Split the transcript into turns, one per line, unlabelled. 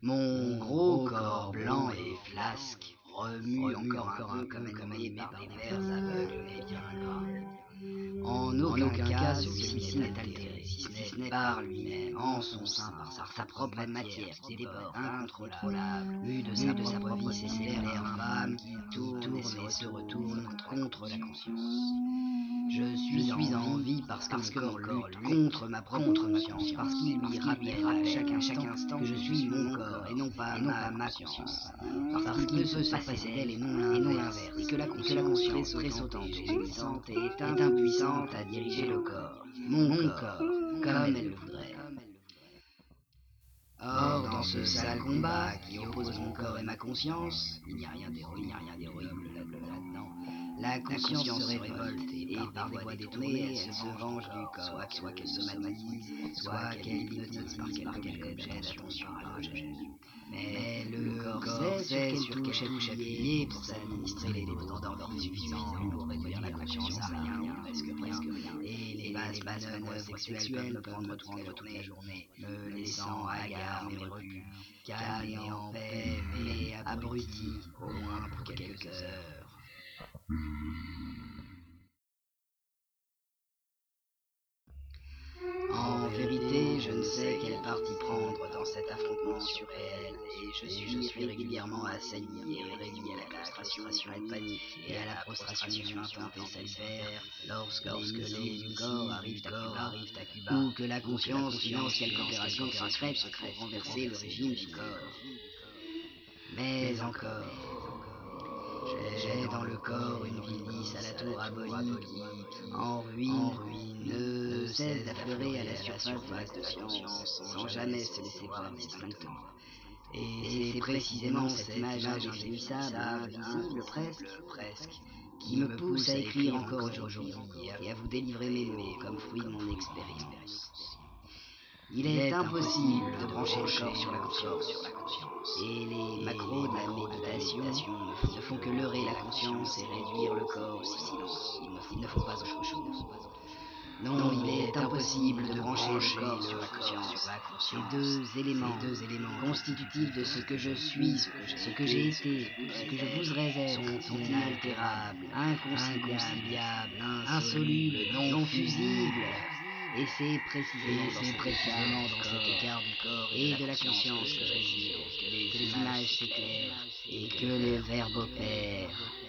Mon gros corps blanc et flasque remue encore un peu comme animé par des vers aveugles et bien ingrats. En aucun cas celui-ci n'est altéré, si ce n'est par lui-même, en son sein, par sa propre matière qui déborde, incontrôlable, mue de sa propre vie, c'est l'air infâme qui tourne et se retourne contre la conscience. Je suis en vie parce que mon corps lutte contre ma propre conscience, parce qu'il lui rappelle à chaque instant que je suis mon corps et non pas ma conscience, parce qu'il peut se passer d'elle et non l'inverse, et que la conscience tressautante et gémissante est impuissante à diriger le corps, mon corps, comme elle le voudrait. Or, dans ce sale combat qui oppose mon corps et ma conscience, il n'y a rien d'héroïque là-dedans. La conscience se révolte et par des voies détournées, elle se venge du corps, soit qu'elle somatise, soit qu'elle hypnotise par quelques objets d'attention halogène. Mais le corps sait sur quelle touche appuyer pour s'administrer les doses d'endorphine suffisantes pour réduire la conscience à rien ou presque rien, et les basses manœuvres sexuelles peuvent me prendre toute la journée, me laissant hagard mais repu, calme et en paix mais abruti, au moins pour quelques heures. En vérité, je ne sais quel parti prendre dans cet affrontement surréel, et je suis régulièrement assailli et réduit à la prostration, à la panique et à la prostration suintante et salutaire lorsque les missiles du corps arrivent à Cuba, ou que la conscience finance quelque opération secrète pour renverser le régime du corps. Mais encore, j'ai dans le corps une vie lisse à la tour abolie qui, en ruine, ne cesse d'affleurer à la surface de science, sans jamais se laisser voir distinctement. Et c'est précisément cette image indéfinissable, invisible presque, qui me pousse à écrire encore aujourd'hui et à vous délivrer mes mots comme fruit de mon expérience. Il est impossible de brancher le corps sur la conscience, et les macros de la méditation ne font que leurrer la conscience et réduire le corps au silence. Ils ne font pas autre chose. Non, il est impossible de brancher le corps sur la conscience. Ces deux éléments constitutifs de ce que je suis, ce que j'ai été, ce que je voudrais être, sont inaltérables, inconciliables, insolubles, non fusibles. Et c'est précisément dans cet écart du corps et de la conscience que je réside, que les images s'éclairent et que le verbe opère.